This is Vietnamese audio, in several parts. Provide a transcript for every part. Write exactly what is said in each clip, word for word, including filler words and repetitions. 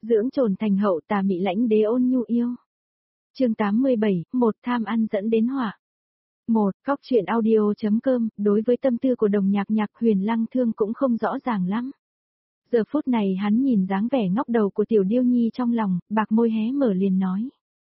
Dưỡng trồn thành hậu, tà mị lãnh đế ôn nhu yêu. Chương tám mươi bảy, một tham ăn dẫn đến họa. một. Cóc truyện audio.com, đối với tâm tư của Đồng Nhạc Nhạc, Huyền Lăng Thương cũng không rõ ràng lắm. Giờ phút này hắn nhìn dáng vẻ ngóc đầu của tiểu điêu nhi trong lòng, bạc môi hé mở liền nói.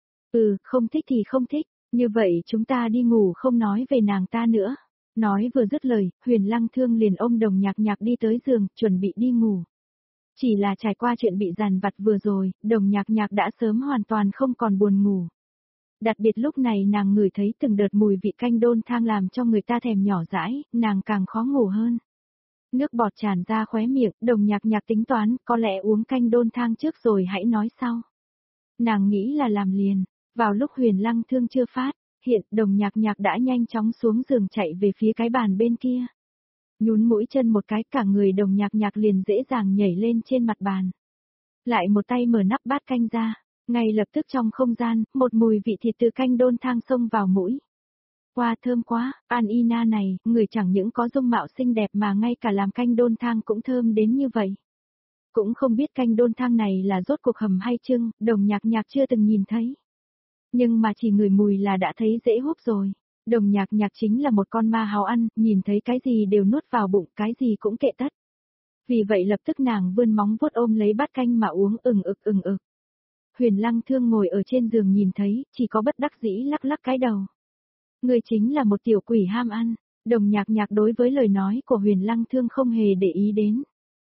Ừ, không thích thì không thích, như vậy chúng ta đi ngủ không nói về nàng ta nữa. Nói vừa dứt lời, Huyền Lăng Thương liền ôm Đồng Nhạc Nhạc đi tới giường, chuẩn bị đi ngủ. Chỉ là trải qua chuyện bị giàn vặt vừa rồi, Đồng Nhạc Nhạc đã sớm hoàn toàn không còn buồn ngủ. Đặc biệt lúc này nàng ngửi thấy từng đợt mùi vị canh đôn thang làm cho người ta thèm nhỏ dãi, nàng càng khó ngủ hơn. Nước bọt tràn ra khóe miệng, Đồng Nhạc Nhạc tính toán, có lẽ uống canh đôn thang trước rồi hãy nói sau. Nàng nghĩ là làm liền, vào lúc Huyền Lăng Thương chưa phát, hiện Đồng Nhạc Nhạc đã nhanh chóng xuống giường chạy về phía cái bàn bên kia. Nhún mũi chân một cái, cả người Đồng Nhạc Nhạc liền dễ dàng nhảy lên trên mặt bàn. Lại một tay mở nắp bát canh ra, ngay lập tức trong không gian, một mùi vị thịt từ canh đôn thang xông vào mũi. Wow, thơm quá, An Ina này, người chẳng những có dung mạo xinh đẹp mà ngay cả làm canh đôn thang cũng thơm đến như vậy. Cũng không biết canh đôn thang này là rốt cuộc hầm hay chưng, Đồng Nhạc Nhạc chưa từng nhìn thấy. Nhưng mà chỉ ngửi mùi là đã thấy dễ húp rồi. Đồng Nhạc Nhạc chính là một con ma háo ăn, nhìn thấy cái gì đều nuốt vào bụng, cái gì cũng kệ tất. Vì vậy lập tức nàng vươn móng vuốt ôm lấy bát canh mà uống ừng ực ừng ực. Huyền Lăng Thương ngồi ở trên giường nhìn thấy, chỉ có bất đắc dĩ lắc lắc cái đầu. Người chính là một tiểu quỷ ham ăn. Đồng Nhạc Nhạc đối với lời nói của Huyền Lăng Thương không hề để ý đến.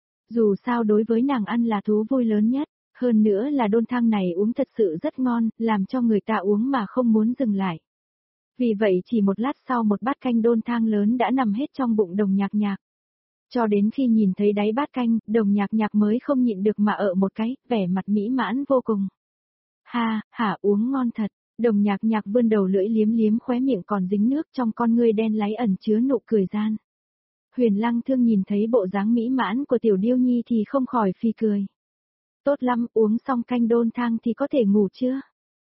Dù sao đối với nàng ăn là thú vui lớn nhất, hơn nữa là đôn thang này uống thật sự rất ngon, làm cho người ta uống mà không muốn dừng lại. Vì vậy chỉ một lát sau một bát canh đôn thang lớn đã nằm hết trong bụng Đồng Nhạc Nhạc. Cho đến khi nhìn thấy đáy bát canh, Đồng Nhạc Nhạc mới không nhịn được mà ợ một cái, vẻ mặt mỹ mãn vô cùng. Ha, hả uống ngon thật. Đồng Nhạc Nhạc vươn đầu lưỡi liếm liếm khóe miệng còn dính nước, trong con ngươi đen láy ẩn chứa nụ cười gian. Huyền Lăng Thương nhìn thấy bộ dáng mỹ mãn của tiểu điêu nhi thì không khỏi phì cười. Tốt lắm, uống xong canh đôn thang thì có thể ngủ chưa?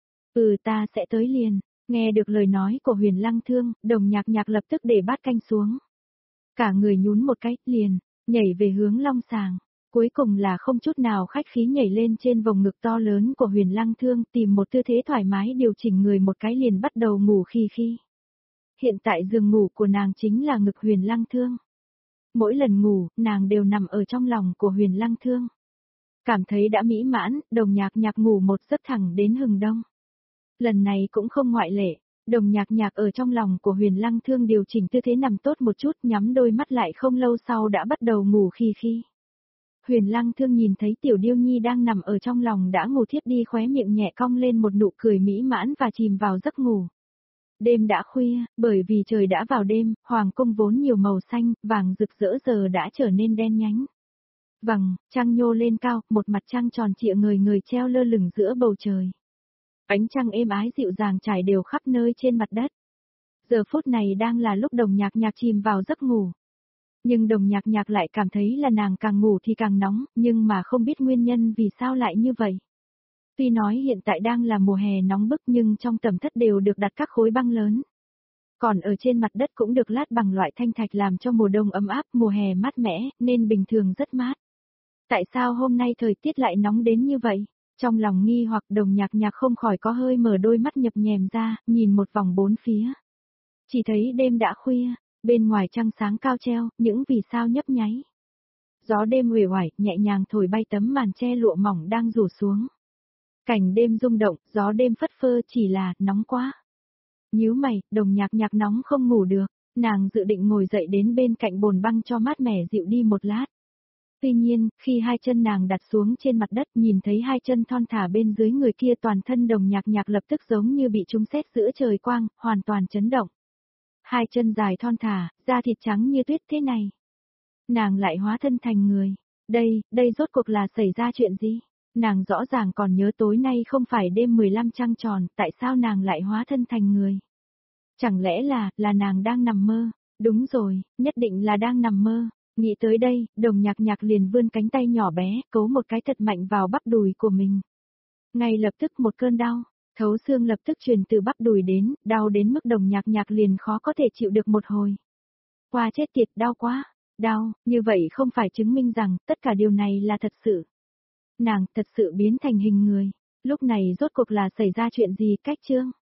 Ừ, ta sẽ tới liền. Nghe được lời nói của Huyền Lăng Thương, Đồng Nhạc Nhạc lập tức để bát canh xuống. Cả người nhún một cái, liền, nhảy về hướng long sàng. Cuối cùng là không chút nào khách khí nhảy lên trên vòng ngực to lớn của Huyền Lăng Thương, tìm một tư thế thoải mái điều chỉnh người một cái liền bắt đầu ngủ khi khi. Hiện tại giường ngủ của nàng chính là ngực Huyền Lăng Thương. Mỗi lần ngủ, nàng đều nằm ở trong lòng của Huyền Lăng Thương. Cảm thấy đã mỹ mãn, Đồng Nhạc Nhạc ngủ một giấc thẳng đến hừng đông. Lần này cũng không ngoại lệ, Đồng Nhạc Nhạc ở trong lòng của Huyền Lăng Thương điều chỉnh tư thế nằm tốt một chút, nhắm đôi mắt lại không lâu sau đã bắt đầu ngủ khi khi. Huyền Lăng Thương nhìn thấy tiểu điêu nhi đang nằm ở trong lòng đã ngủ thiếp đi, khóe miệng nhẹ cong lên một nụ cười mỹ mãn và chìm vào giấc ngủ. Đêm đã khuya, bởi vì trời đã vào đêm, hoàng cung vốn nhiều màu xanh, vàng rực rỡ giờ đã trở nên đen nhánh. Vầng, trăng nhô lên cao, một mặt trăng tròn trịa người người treo lơ lửng giữa bầu trời. Ánh trăng êm ái dịu dàng trải đều khắp nơi trên mặt đất. Giờ phút này đang là lúc Đồng Nhạc Nhạc chìm vào giấc ngủ. Nhưng Đồng Nhạc Nhạc lại cảm thấy là nàng càng ngủ thì càng nóng, nhưng mà không biết nguyên nhân vì sao lại như vậy. Tuy nói hiện tại đang là mùa hè nóng bức nhưng trong tầm thất đều được đặt các khối băng lớn. Còn ở trên mặt đất cũng được lát bằng loại thanh thạch làm cho mùa đông ấm áp, mùa hè mát mẻ, nên bình thường rất mát. Tại sao hôm nay thời tiết lại nóng đến như vậy? Trong lòng nghi hoặc Đồng Nhạc Nhạc không khỏi có hơi mở đôi mắt nhập nhèm ra, nhìn một vòng bốn phía. Chỉ thấy đêm đã khuya, bên ngoài trăng sáng cao treo, những vì sao nhấp nháy. Gió đêm uể oải, nhẹ nhàng thổi bay tấm màn che lụa mỏng đang rủ xuống. Cảnh đêm rung động, gió đêm phất phơ, chỉ là, nóng quá. Nhíu mày, Đồng Nhạc Nhạc nóng không ngủ được, nàng dự định ngồi dậy đến bên cạnh bồn băng cho mát mẻ dịu đi một lát. Tuy nhiên, khi hai chân nàng đặt xuống trên mặt đất nhìn thấy hai chân thon thả bên dưới người kia, toàn thân Đồng Nhạc Nhạc lập tức giống như bị trúng sét giữa trời quang, hoàn toàn chấn động. Hai chân dài thon thả, da thịt trắng như tuyết thế này. Nàng lại hóa thân thành người. Đây, đây rốt cuộc là xảy ra chuyện gì? Nàng rõ ràng còn nhớ tối nay không phải đêm mười lăm trăng tròn, tại sao nàng lại hóa thân thành người? Chẳng lẽ là, là nàng đang nằm mơ? Đúng rồi, nhất định là đang nằm mơ. Nghĩ tới đây, Đồng Nhạc Nhạc liền vươn cánh tay nhỏ bé, cấu một cái thật mạnh vào bắp đùi của mình. Ngay lập tức một cơn đau, thấu xương lập tức truyền từ bắp đùi đến, đau đến mức Đồng Nhạc Nhạc liền khó có thể chịu được một hồi. Qua chết tiệt, đau quá, đau, như vậy không phải chứng minh rằng tất cả điều này là thật sự. Nàng thật sự biến thành hình người. Lúc này rốt cuộc là xảy ra chuyện gì cách chương?